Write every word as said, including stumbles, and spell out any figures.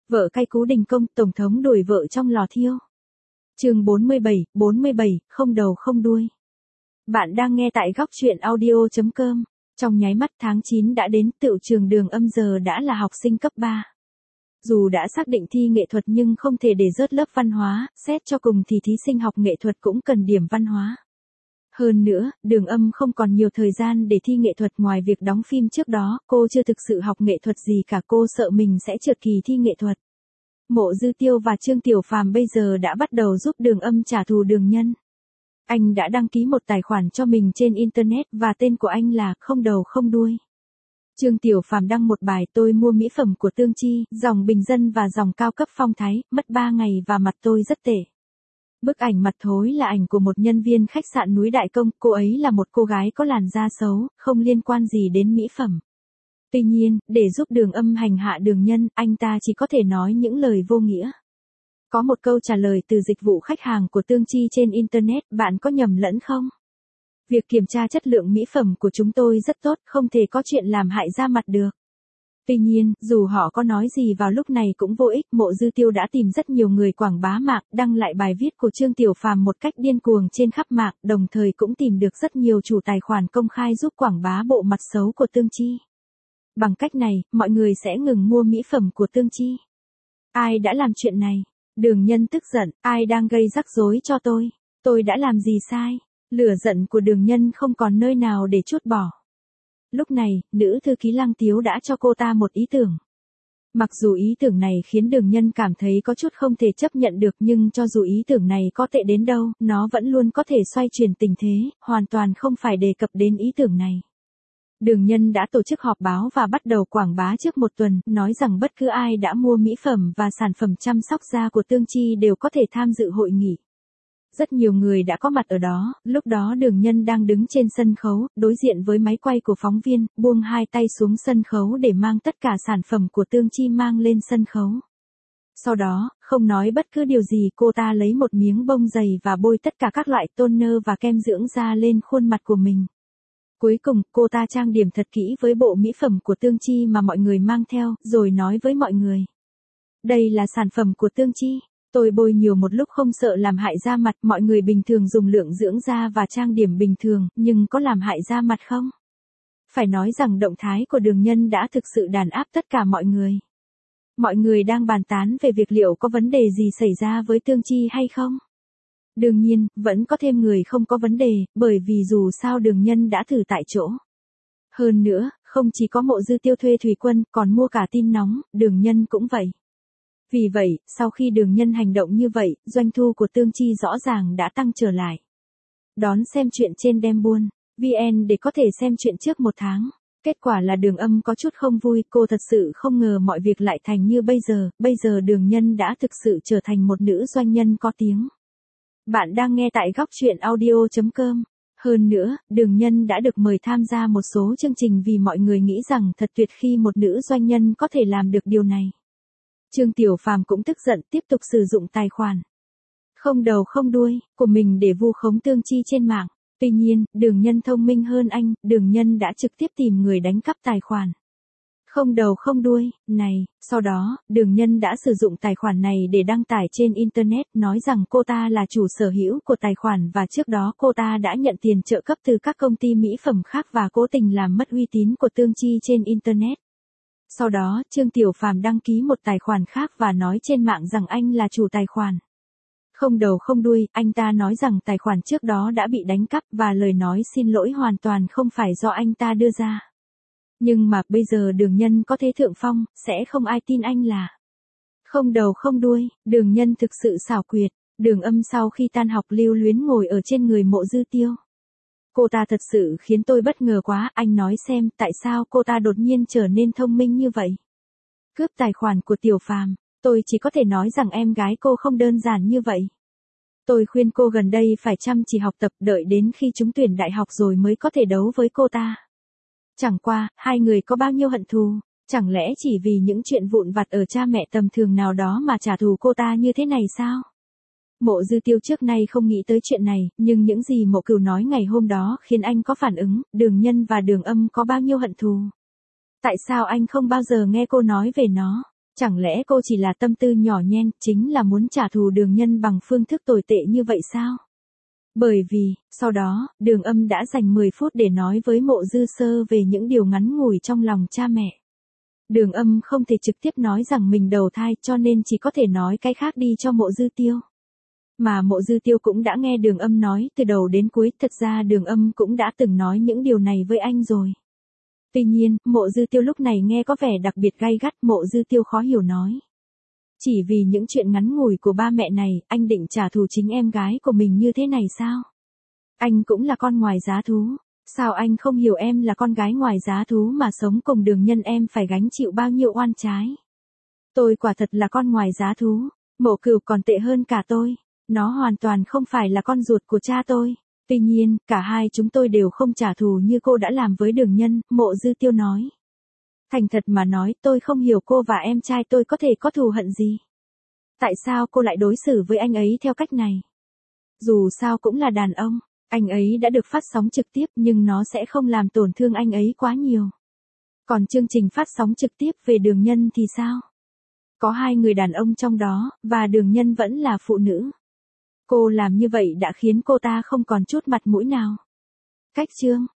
Vợ cay cú đình công, tổng thống đuổi vợ trong lò thiêu. Chương bốn mươi bảy, bốn mươi bảy, không đầu không đuôi. Bạn đang nghe tại góc truyện audio chấm com. Trong nháy mắt tháng chín đã đến, tựu trường Đường Âm giờ đã là học sinh cấp ba. Dù đã xác định thi nghệ thuật nhưng không thể để rớt lớp văn hóa, xét cho cùng thì thí sinh học nghệ thuật cũng cần điểm văn hóa. Hơn nữa, Đường Âm không còn nhiều thời gian để thi nghệ thuật, ngoài việc đóng phim trước đó, cô chưa thực sự học nghệ thuật gì cả, cô sợ mình sẽ trượt kỳ thi nghệ thuật. Mộ Dư Tiêu và Trương Tiểu Phàm bây giờ đã bắt đầu giúp Đường Âm trả thù Đường Nhân. Anh đã đăng ký một tài khoản cho mình trên Internet và tên của anh là Không Đầu Không Đuôi. Trương Tiểu Phàm đăng một bài tôi mua mỹ phẩm của Tương Chi, dòng bình dân và dòng cao cấp phong thái, mất ba ngày và mặt tôi rất tệ. Bức ảnh mặt thối là ảnh của một nhân viên khách sạn núi Đại Công, cô ấy là một cô gái có làn da xấu, không liên quan gì đến mỹ phẩm. Tuy nhiên, để giúp Đường Âm hành hạ Đường Nhân, anh ta chỉ có thể nói những lời vô nghĩa. Có một câu trả lời từ dịch vụ khách hàng của Tương Chi trên Internet, bạn có nhầm lẫn không? Việc kiểm tra chất lượng mỹ phẩm của chúng tôi rất tốt, không thể có chuyện làm hại da mặt được. Tuy nhiên, dù họ có nói gì vào lúc này cũng vô ích, Mộ Dư Tiêu đã tìm rất nhiều người quảng bá mạng, đăng lại bài viết của Trương Tiểu Phàm một cách điên cuồng trên khắp mạng, đồng thời cũng tìm được rất nhiều chủ tài khoản công khai giúp quảng bá bộ mặt xấu của Tương Chi. Bằng cách này, mọi người sẽ ngừng mua mỹ phẩm của Tương Chi. Ai đã làm chuyện này? Đường Nhân tức giận, ai đang gây rắc rối cho tôi? Tôi đã làm gì sai? Lửa giận của Đường Nhân không còn nơi nào để trút bỏ. Lúc này, nữ thư ký Lăng Tiếu đã cho cô ta một ý tưởng. Mặc dù ý tưởng này khiến Đường Nhân cảm thấy có chút không thể chấp nhận được, nhưng cho dù ý tưởng này có tệ đến đâu, nó vẫn luôn có thể xoay chuyển tình thế, hoàn toàn không phải đề cập đến ý tưởng này. Đường Nhân đã tổ chức họp báo và bắt đầu quảng bá trước một tuần, nói rằng bất cứ ai đã mua mỹ phẩm và sản phẩm chăm sóc da của Tương Chi đều có thể tham dự hội nghị. Rất nhiều người đã có mặt ở đó, lúc đó Đường Nhân đang đứng trên sân khấu, đối diện với máy quay của phóng viên, buông hai tay xuống sân khấu để mang tất cả sản phẩm của Tương Chi mang lên sân khấu. Sau đó, không nói bất cứ điều gì, cô ta lấy một miếng bông dày và bôi tất cả các loại toner và kem dưỡng da lên khuôn mặt của mình. Cuối cùng, cô ta trang điểm thật kỹ với bộ mỹ phẩm của Tương Chi mà mọi người mang theo, rồi nói với mọi người. Đây là sản phẩm của Tương Chi. Tôi bôi nhiều một lúc không sợ làm hại da mặt, mọi người bình thường dùng lượng dưỡng da và trang điểm bình thường, nhưng có làm hại da mặt không? Phải nói rằng động thái của Đường Nhân đã thực sự đàn áp tất cả mọi người. Mọi người đang bàn tán về việc liệu có vấn đề gì xảy ra với Tương Chi hay không? Đương nhiên, vẫn có thêm người không có vấn đề, bởi vì dù sao Đường Nhân đã thử tại chỗ. Hơn nữa, không chỉ có Mộ Dư Tiêu thuê Thủy Quân, còn mua cả tin nóng, Đường Nhân cũng vậy. Vì vậy, sau khi Đường Nhân hành động như vậy, doanh thu của Tương Chi rõ ràng đã tăng trở lại. Đón xem chuyện trên Đem Buôn vê en để có thể xem chuyện trước một tháng. Kết quả là Đường Âm có chút không vui, cô thật sự không ngờ mọi việc lại thành như bây giờ, bây giờ Đường Nhân đã thực sự trở thành một nữ doanh nhân có tiếng. Bạn đang nghe tại góc truyện audio chấm com. Hơn nữa, Đường Nhân đã được mời tham gia một số chương trình vì mọi người nghĩ rằng thật tuyệt khi một nữ doanh nhân có thể làm được điều này. Trương Tiểu Phàm cũng tức giận, tiếp tục sử dụng tài khoản Không Đầu Không Đuôi của mình để vu khống Tương Chi trên mạng. Tuy nhiên, Đường Nhân thông minh hơn anh, Đường Nhân đã trực tiếp tìm người đánh cắp tài khoản Không Đầu Không Đuôi này, sau đó, Đường Nhân đã sử dụng tài khoản này để đăng tải trên Internet, nói rằng cô ta là chủ sở hữu của tài khoản và trước đó cô ta đã nhận tiền trợ cấp từ các công ty mỹ phẩm khác và cố tình làm mất uy tín của Tương Chi trên Internet. Sau đó, Trương Tiểu Phàm đăng ký một tài khoản khác và nói trên mạng rằng anh là chủ tài khoản Không Đầu Không Đuôi, anh ta nói rằng tài khoản trước đó đã bị đánh cắp và lời nói xin lỗi hoàn toàn không phải do anh ta đưa ra. Nhưng mà bây giờ Đường Nhân có thế thượng phong, sẽ không ai tin anh là Không Đầu Không Đuôi. Đường Nhân thực sự xảo quyệt. Đường Âm sau khi tan học lưu luyến ngồi ở trên người Mộ Dư Tiêu. Cô ta thật sự khiến tôi bất ngờ quá, anh nói xem tại sao cô ta đột nhiên trở nên thông minh như vậy. Cướp tài khoản của Tiểu Phàm, tôi chỉ có thể nói rằng em gái cô không đơn giản như vậy. Tôi khuyên cô gần đây phải chăm chỉ học tập, đợi đến khi trúng tuyển đại học rồi mới có thể đấu với cô ta. Chẳng qua, hai người có bao nhiêu hận thù, chẳng lẽ chỉ vì những chuyện vụn vặt ở cha mẹ tầm thường nào đó mà trả thù cô ta như thế này sao? Mộ Dư Tiêu trước nay không nghĩ tới chuyện này, nhưng những gì Mộ Cửu nói ngày hôm đó khiến anh có phản ứng, Đường Nhân và Đường Âm có bao nhiêu hận thù. Tại sao anh không bao giờ nghe cô nói về nó? Chẳng lẽ cô chỉ là tâm tư nhỏ nhen, chính là muốn trả thù Đường Nhân bằng phương thức tồi tệ như vậy sao? Bởi vì, sau đó, Đường Âm đã dành mười phút để nói với Mộ Dư Sơ về những điều ngắn ngủi trong lòng cha mẹ. Đường Âm không thể trực tiếp nói rằng mình đầu thai cho nên chỉ có thể nói cái khác đi cho Mộ Dư Tiêu. Mà Mộ Dư Tiêu cũng đã nghe Đường Âm nói từ đầu đến cuối, thật ra Đường Âm cũng đã từng nói những điều này với anh rồi. Tuy nhiên, Mộ Dư Tiêu lúc này nghe có vẻ đặc biệt gay gắt, Mộ Dư Tiêu khó hiểu nói. Chỉ vì những chuyện ngắn ngủi của ba mẹ này, anh định trả thù chính em gái của mình như thế này sao? Anh cũng là con ngoài giá thú. Sao anh không hiểu em là con gái ngoài giá thú mà sống cùng Đường Nhân em phải gánh chịu bao nhiêu oan trái? Tôi quả thật là con ngoài giá thú. Mộ Cửu còn tệ hơn cả tôi. Nó hoàn toàn không phải là con ruột của cha tôi. Tuy nhiên, cả hai chúng tôi đều không trả thù như cô đã làm với Đường Nhân, Mộ Dư Tiêu nói. Thành thật mà nói, tôi không hiểu cô và em trai tôi có thể có thù hận gì. Tại sao cô lại đối xử với anh ấy theo cách này? Dù sao cũng là đàn ông, anh ấy đã được phát sóng trực tiếp nhưng nó sẽ không làm tổn thương anh ấy quá nhiều. Còn chương trình phát sóng trực tiếp về Đường Nhân thì sao? Có hai người đàn ông trong đó, và Đường Nhân vẫn là phụ nữ. Cô làm như vậy đã khiến cô ta không còn chút mặt mũi nào. Cách chương